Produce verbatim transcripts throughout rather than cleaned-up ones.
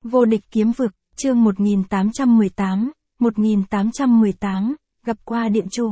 Vô địch kiếm vực, chương một nghìn tám trăm mười tám, một nghìn tám trăm mười tám, gặp qua điện chủ.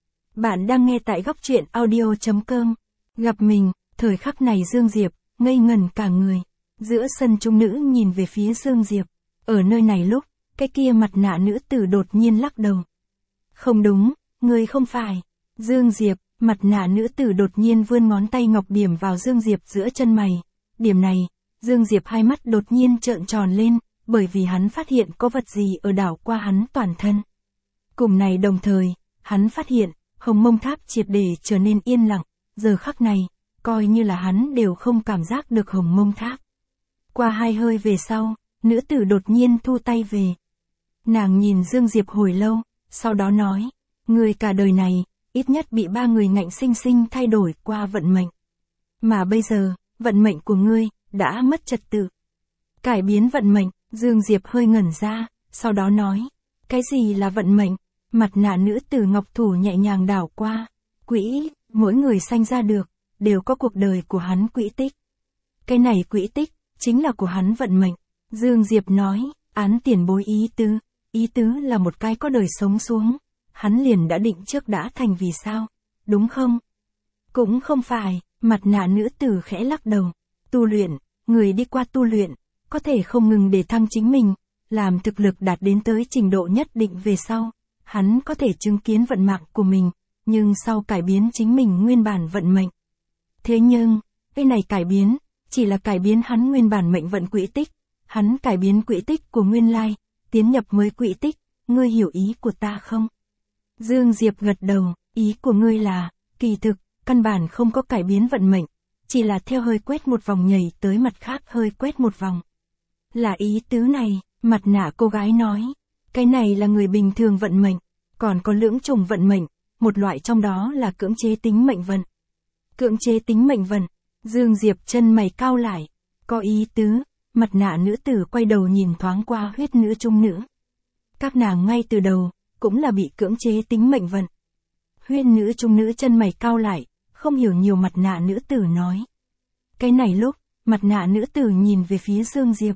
Bạn đang nghe tại góc truyện audio chấm com. Gặp mình, thời khắc này Dương Diệp, ngây ngẩn cả người. Giữa sân trung nữ nhìn về phía Dương Diệp. Ở nơi này lúc, cái kia mặt nạ nữ tử đột nhiên lắc đầu. Không đúng, người không phải. Dương Diệp, mặt nạ nữ tử đột nhiên vươn ngón tay ngọc điểm vào Dương Diệp giữa chân mày. Điểm này, Dương Diệp hai mắt đột nhiên trợn tròn lên, bởi vì hắn phát hiện có vật gì ở đảo qua hắn toàn thân. Cùng này đồng thời, hắn phát hiện, hồng mông tháp triệt để trở nên yên lặng, giờ khắc này, coi như là hắn đều không cảm giác được hồng mông tháp. Qua hai hơi về sau, nữ tử đột nhiên thu tay về. Nàng nhìn Dương Diệp hồi lâu, sau đó nói, người cả đời này, ít nhất bị ba người ngạnh sinh sinh thay đổi qua vận mệnh. Mà bây giờ, vận mệnh của ngươi, đã mất trật tự. Cải biến vận mệnh, Dương Diệp hơi ngẩn ra, sau đó nói, cái gì là vận mệnh? Mặt nạ nữ tử ngọc thủ nhẹ nhàng đảo qua, quỹ, mỗi người sanh ra được, đều có cuộc đời của hắn quỹ tích. Cái này quỹ tích, chính là của hắn vận mệnh. Dương Diệp nói, án tiền bối ý tứ, ý tứ là một cái có đời sống xuống, hắn liền đã định trước đã thành vì sao, đúng không? Cũng không phải, mặt nạ nữ tử khẽ lắc đầu, tu luyện, người đi qua tu luyện, có thể không ngừng để thăng chính mình, làm thực lực đạt đến tới trình độ nhất định về sau, hắn có thể chứng kiến vận mạng của mình, nhưng sau cải biến chính mình nguyên bản vận mệnh. Thế nhưng, cái này cải biến, chỉ là cải biến hắn nguyên bản mệnh vận quỹ tích, hắn cải biến quỹ tích của nguyên lai, tiến nhập mới quỹ tích, ngươi hiểu ý của ta không? Dương Diệp gật đầu, ý của ngươi là, kỳ thực, căn bản không có cải biến vận mệnh, chỉ là theo hơi quét một vòng nhảy tới mặt khác hơi quét một vòng. Là ý tứ này, mặt nạ cô gái nói, cái này là người bình thường vận mệnh, còn có lưỡng trùng vận mệnh, một loại trong đó là cưỡng chế tính mệnh vận. Cưỡng chế tính mệnh vận, Dương Diệp chân mày cao lại, có ý tứ, mặt nạ nữ tử quay đầu nhìn thoáng qua huyết nữ trung nữ. Các nàng ngay từ đầu, cũng là bị cưỡng chế tính mệnh vận. Huyết nữ trung nữ chân mày cao lại, không hiểu nhiều mặt nạ nữ tử nói. Cái này lúc, mặt nạ nữ tử nhìn về phía Dương Diệp.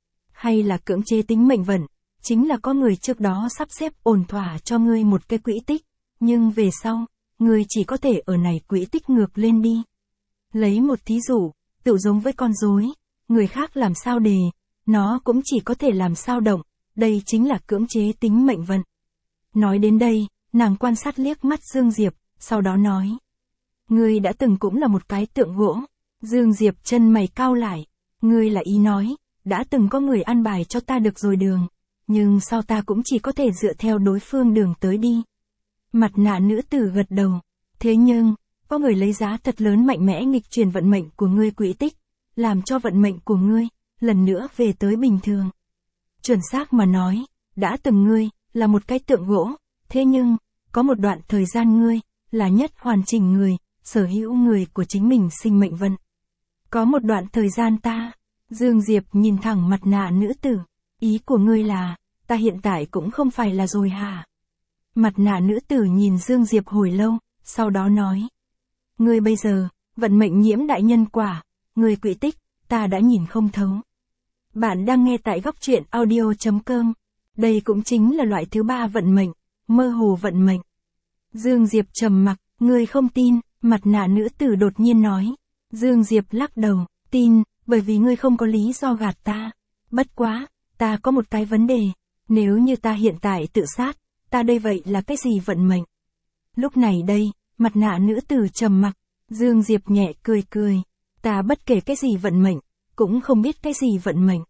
Hay là cưỡng chế tính mệnh vận, chính là có người trước đó sắp xếp ổn thỏa cho ngươi một cái quỹ tích, nhưng về sau, ngươi chỉ có thể ở này quỹ tích ngược lên đi. Lấy một thí dụ, tự giống với con rối, người khác làm sao đề, nó cũng chỉ có thể làm sao động, đây chính là cưỡng chế tính mệnh vận. Nói đến đây, nàng quan sát liếc mắt Dương Diệp, sau đó nói. Ngươi đã từng cũng là một cái tượng gỗ. Dương Diệp chân mày cao lại, ngươi là ý nói, đã từng có người ăn bài cho ta được rồi đường, nhưng sau ta cũng chỉ có thể dựa theo đối phương đường tới đi. Mặt nạ nữ tử gật đầu, thế nhưng, có người lấy giá thật lớn mạnh mẽ nghịch chuyển vận mệnh của ngươi quỹ tích, làm cho vận mệnh của ngươi, lần nữa về tới bình thường. Chuẩn xác mà nói, đã từng ngươi, là một cái tượng gỗ, thế nhưng, có một đoạn thời gian ngươi, là nhất hoàn chỉnh người, sở hữu người của chính mình sinh mệnh vận. Có một đoạn thời gian ta, Dương Diệp nhìn thẳng mặt nạ nữ tử, ý của ngươi là, ta hiện tại cũng không phải là rồi hả? Mặt nạ nữ tử nhìn Dương Diệp hồi lâu, sau đó nói. Ngươi bây giờ, vận mệnh nhiễm đại nhân quả, ngươi quỹ tích, ta đã nhìn không thấu. Bạn đang nghe tại góc truyện audio chấm com. Đây cũng chính là loại thứ ba vận mệnh, mơ hồ vận mệnh. Dương Diệp trầm mặc, ngươi không tin, mặt nạ nữ tử đột nhiên nói. Dương Diệp lắc đầu, tin, bởi vì ngươi không có lý do gạt ta. Bất quá, ta có một cái vấn đề, nếu như ta hiện tại tự sát, ta đây vậy là cái gì vận mệnh? Lúc này đây, mặt nạ nữ tử trầm mặc, Dương Diệp nhẹ cười cười, ta bất kể cái gì vận mệnh, cũng không biết cái gì vận mệnh.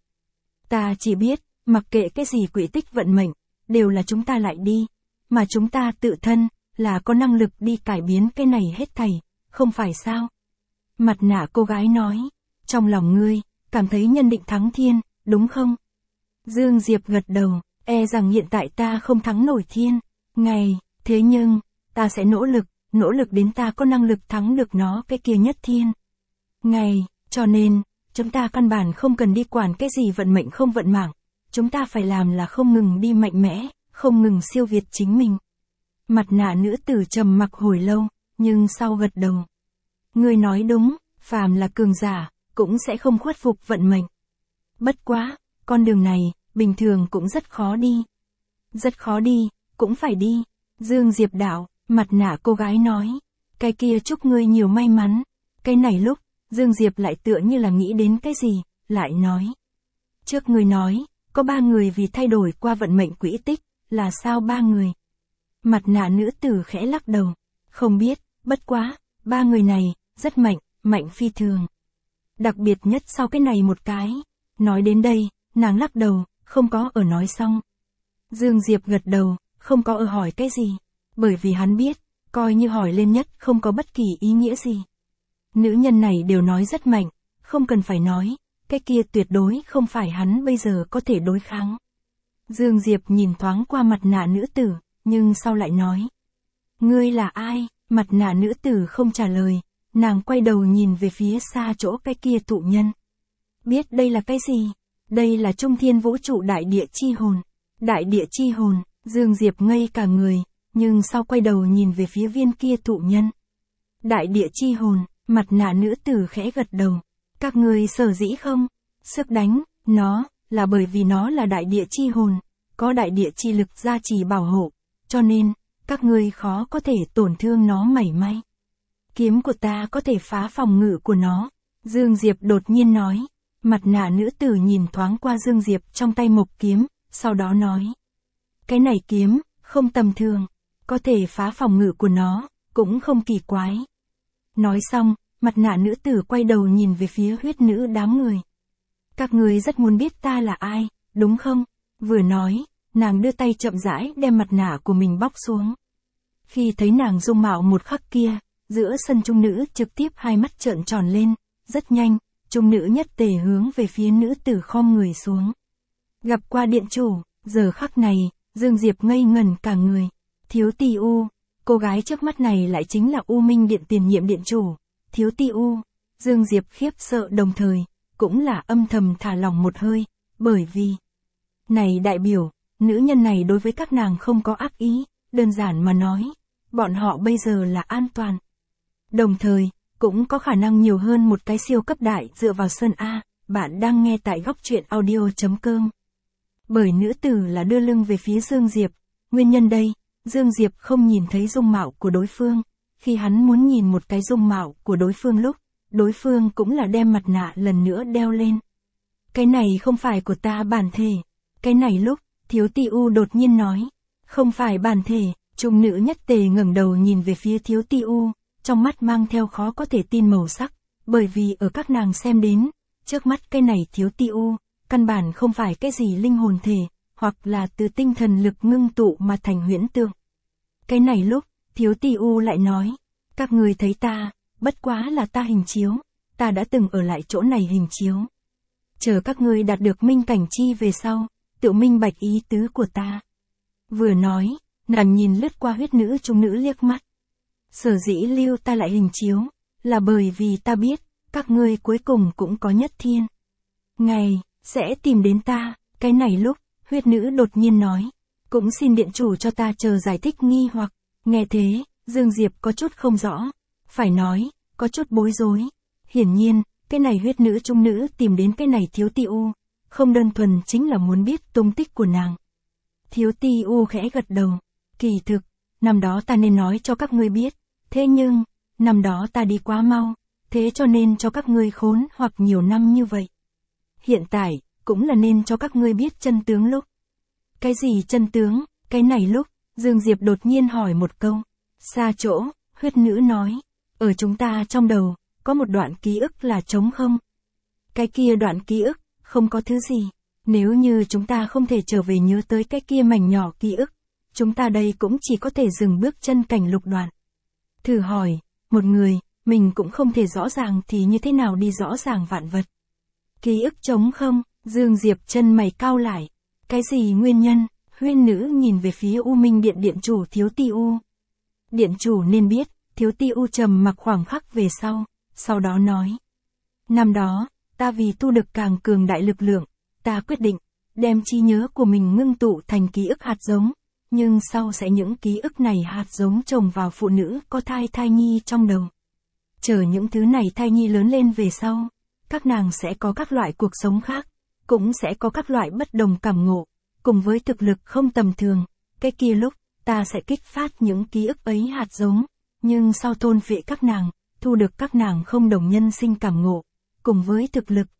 Ta chỉ biết, mặc kệ cái gì quỹ tích vận mệnh, đều là chúng ta lại đi, mà chúng ta tự thân, là có năng lực đi cải biến cái này hết thảy, không phải sao? Mặt nạ cô gái nói, trong lòng ngươi, cảm thấy nhân định thắng thiên, đúng không? Dương Diệp gật đầu, e rằng hiện tại ta không thắng nổi thiên, ngày, thế nhưng, ta sẽ nỗ lực, nỗ lực đến ta có năng lực thắng được nó cái kia nhất thiên. Ngày, cho nên, chúng ta căn bản không cần đi quản cái gì vận mệnh không vận mạng, chúng ta phải làm là không ngừng đi mạnh mẽ, không ngừng siêu việt chính mình. Mặt nạ nữ tử trầm mặc hồi lâu, nhưng sau gật đầu. Ngươi nói đúng, phàm là cường giả, cũng sẽ không khuất phục vận mệnh. Bất quá, con đường này, bình thường cũng rất khó đi. Rất khó đi, cũng phải đi. Dương Diệp đạo, mặt nạ cô gái nói. Cái kia chúc ngươi nhiều may mắn. Cái này lúc, Dương Diệp lại tựa như là nghĩ đến cái gì, lại nói. Trước ngươi nói, có ba người vì thay đổi qua vận mệnh quỹ tích, là sao ba người? Mặt nạ nữ tử khẽ lắc đầu. Không biết, bất quá, ba người này, rất mạnh, mạnh phi thường. Đặc biệt nhất sau cái này một cái. Nói đến đây, nàng lắc đầu, không có ở nói xong. Dương Diệp gật đầu, không có ở hỏi cái gì. Bởi vì hắn biết, coi như hỏi lên nhất không có bất kỳ ý nghĩa gì. Nữ nhân này đều nói rất mạnh, không cần phải nói, cái kia tuyệt đối không phải hắn bây giờ có thể đối kháng. Dương Diệp nhìn thoáng qua mặt nạ nữ tử, nhưng sau lại nói. Ngươi là ai? Mặt nạ nữ tử không trả lời, nàng quay đầu nhìn về phía xa chỗ cái kia thụ nhân. Biết đây là cái gì? Đây là trung thiên vũ trụ đại địa chi hồn. Đại địa chi hồn, Dương Diệp ngây cả người, nhưng sau quay đầu nhìn về phía viên kia thụ nhân. Đại địa chi hồn, mặt nạ nữ tử khẽ gật đầu. Các người sở dĩ không? Sức đánh, nó, là bởi vì nó là đại địa chi hồn, có đại địa chi lực gia trì bảo hộ, cho nên, các ngươi khó có thể tổn thương nó mảy may. Kiếm của ta có thể phá phòng ngự của nó. Dương Diệp đột nhiên nói. Mặt nạ nữ tử nhìn thoáng qua Dương Diệp trong tay mộc kiếm, sau đó nói. Cái này kiếm, không tầm thường, có thể phá phòng ngự của nó, cũng không kỳ quái. Nói xong, mặt nạ nữ tử quay đầu nhìn về phía huyết nữ đám người. Các người rất muốn biết ta là ai, đúng không? Vừa nói, nàng đưa tay chậm rãi đem mặt nạ của mình bóc xuống. Khi thấy nàng dung mạo một khắc kia, giữa sân trung nữ trực tiếp hai mắt trợn tròn lên, rất nhanh, trung nữ nhất tề hướng về phía nữ tử khom người xuống. Gặp qua điện chủ, giờ khắc này, Dương Diệp ngây ngẩn cả người. Thiếu Ti U, cô gái trước mắt này lại chính là U Minh Điện tiền nhiệm điện chủ. Thiếu Ti U, Dương Diệp khiếp sợ đồng thời, cũng là âm thầm thả lỏng một hơi, bởi vì này đại biểu, nữ nhân này đối với các nàng không có ác ý, đơn giản mà nói, bọn họ bây giờ là an toàn. Đồng thời, cũng có khả năng nhiều hơn một cái siêu cấp đại dựa vào Sơn A, bạn đang nghe tại góc truyện audio.com. Bởi nữ tử là đưa lưng về phía Dương Diệp, nguyên nhân đây, Dương Diệp không nhìn thấy dung mạo của đối phương, khi hắn muốn nhìn một cái dung mạo của đối phương lúc, đối phương cũng là đem mặt nạ lần nữa đeo lên. Cái này không phải của ta bản thể, cái này lúc, Thiếu Ti U đột nhiên nói, không phải bản thể, trung nữ nhất tề ngẩng đầu nhìn về phía Thiếu Ti U, trong mắt mang theo khó có thể tin màu sắc, bởi vì ở các nàng xem đến, trước mắt cái này Thiếu Ti U, căn bản không phải cái gì linh hồn thể, hoặc là từ tinh thần lực ngưng tụ mà thành huyễn tượng. Cái này lúc, Thiếu Ti U lại nói, các người thấy ta, bất quá là ta hình chiếu, ta đã từng ở lại chỗ này hình chiếu. Chờ các ngươi đạt được minh cảnh chi về sau, tự minh bạch ý tứ của ta. Vừa nói, nàng nhìn lướt qua huyết nữ trung nữ liếc mắt. Sở dĩ lưu ta lại hình chiếu, là bởi vì ta biết, các ngươi cuối cùng cũng có nhất thiên. Ngày, sẽ tìm đến ta, cái này lúc, huyết nữ đột nhiên nói, cũng xin điện chủ cho ta chờ giải thích nghi hoặc, nghe thế, Dương Diệp có chút không rõ, phải nói, có chút bối rối. Hiển nhiên, cái này huyết nữ trung nữ tìm đến cái này Thiếu Ti U, không đơn thuần chính là muốn biết tung tích của nàng. Thiếu Ti U khẽ gật đầu, kỳ thực, năm đó ta nên nói cho các ngươi biết, thế nhưng, năm đó ta đi quá mau, thế cho nên cho các ngươi khốn hoặc nhiều năm như vậy. Hiện tại, cũng là nên cho các ngươi biết chân tướng lúc. Cái gì chân tướng, cái này lúc, Dương Diệp đột nhiên hỏi một câu. Xa chỗ, huyết nữ nói, ở chúng ta trong đầu, có một đoạn ký ức là trống không. Cái kia đoạn ký ức, không có thứ gì. Nếu như chúng ta không thể trở về nhớ tới cái kia mảnh nhỏ ký ức, chúng ta đây cũng chỉ có thể dừng bước chân cảnh lục đoạn. Thử hỏi, một người, mình cũng không thể rõ ràng thì như thế nào đi rõ ràng vạn vật. Ký ức trống không, Dương Diệp chân mày cau lại. Cái gì nguyên nhân? Huyên nữ nhìn về phía U Minh Điện điện chủ Thiếu Ti U. Điện chủ nên biết, Thiếu Ti U trầm mặc khoảng khắc về sau, sau đó nói. Năm đó, ta vì tu được càng cường đại lực lượng, ta quyết định, đem trí nhớ của mình ngưng tụ thành ký ức hạt giống, nhưng sau sẽ những ký ức này hạt giống trồng vào phụ nữ có thai thai nhi trong đầu. Chờ những thứ này thai nhi lớn lên về sau, các nàng sẽ có các loại cuộc sống khác, cũng sẽ có các loại bất đồng cảm ngộ, cùng với thực lực không tầm thường, cái kia lúc, ta sẽ kích phát những ký ức ấy hạt giống, nhưng sau thôn phệ các nàng, thu được các nàng không đồng nhân sinh cảm ngộ, cùng với thực lực.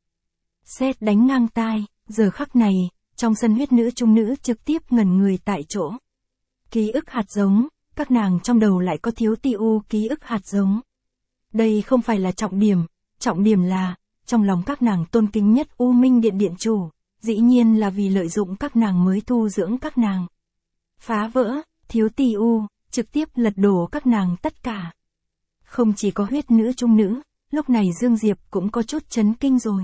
Sét đánh ngang tai, giờ khắc này, trong sân huyết nữ trung nữ trực tiếp ngẩn người tại chỗ. Ký ức hạt giống, các nàng trong đầu lại có thiếu ti u ký ức hạt giống. Đây không phải là trọng điểm, trọng điểm là, trong lòng các nàng tôn kính nhất U Minh Điện Điện Chủ, dĩ nhiên là vì lợi dụng các nàng mới thu dưỡng các nàng. Phá vỡ, thiếu ti u, trực tiếp lật đổ các nàng tất cả. Không chỉ có huyết nữ trung nữ, lúc này Dương Diệp cũng có chút chấn kinh rồi.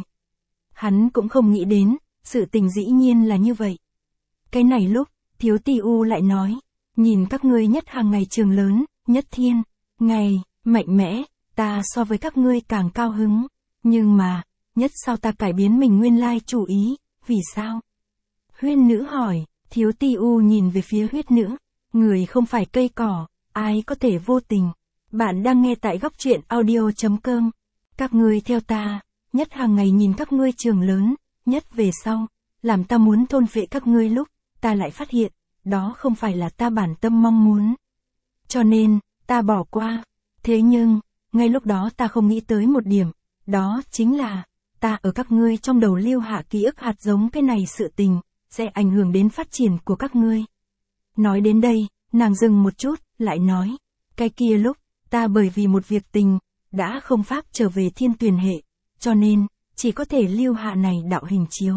Hắn cũng không nghĩ đến, sự tình dĩ nhiên là như vậy. Cái này lúc, thiếu ti u lại nói, nhìn các ngươi nhất hàng ngày trường lớn, nhất thiên, ngày, mạnh mẽ, ta so với các ngươi càng cao hứng. Nhưng mà, nhất sao ta cải biến mình nguyên lai chủ ý, vì sao? Huyết nữ hỏi, thiếu ti u nhìn về phía huyết nữ, người không phải cây cỏ, ai có thể vô tình. Bạn đang nghe tại góc truyện audio.com. Các ngươi theo ta, nhất hàng ngày nhìn các ngươi trường lớn, nhất về sau, làm ta muốn thôn phệ các ngươi lúc, ta lại phát hiện, đó không phải là ta bản tâm mong muốn. Cho nên, ta bỏ qua. Thế nhưng, ngay lúc đó ta không nghĩ tới một điểm, đó chính là, ta ở các ngươi trong đầu lưu hạ ký ức hạt giống cái này sự tình, sẽ ảnh hưởng đến phát triển của các ngươi. Nói đến đây, nàng dừng một chút, lại nói, cái kia lúc, ta bởi vì một việc tình, đã không pháp trở về thiên tuyền hệ, cho nên, chỉ có thể lưu hạ này đạo hình chiếu.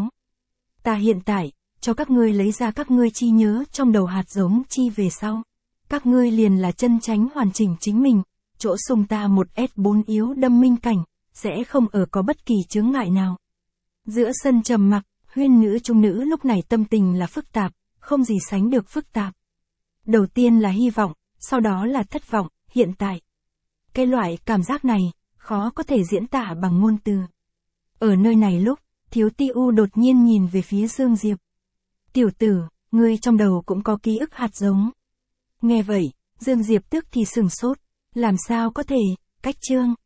Ta hiện tại, cho các ngươi lấy ra các ngươi chi nhớ trong đầu hạt giống chi về sau. Các ngươi liền là chân chánh hoàn chỉnh chính mình, chỗ sung ta một S bốn yếu đâm minh cảnh, sẽ không ở có bất kỳ chướng ngại nào. Giữa sân trầm mặc, huyên nữ trung nữ lúc này tâm tình là phức tạp, không gì sánh được phức tạp. Đầu tiên là hy vọng, sau đó là thất vọng, hiện tại. Cái loại cảm giác này, khó có thể diễn tả bằng ngôn từ. Ở nơi này lúc, thiếu ti u đột nhiên nhìn về phía Dương Diệp. Tiểu tử, ngươi trong đầu cũng có ký ức hạt giống. Nghe vậy, Dương Diệp tức thì sừng sốt, làm sao có thể, cách chương.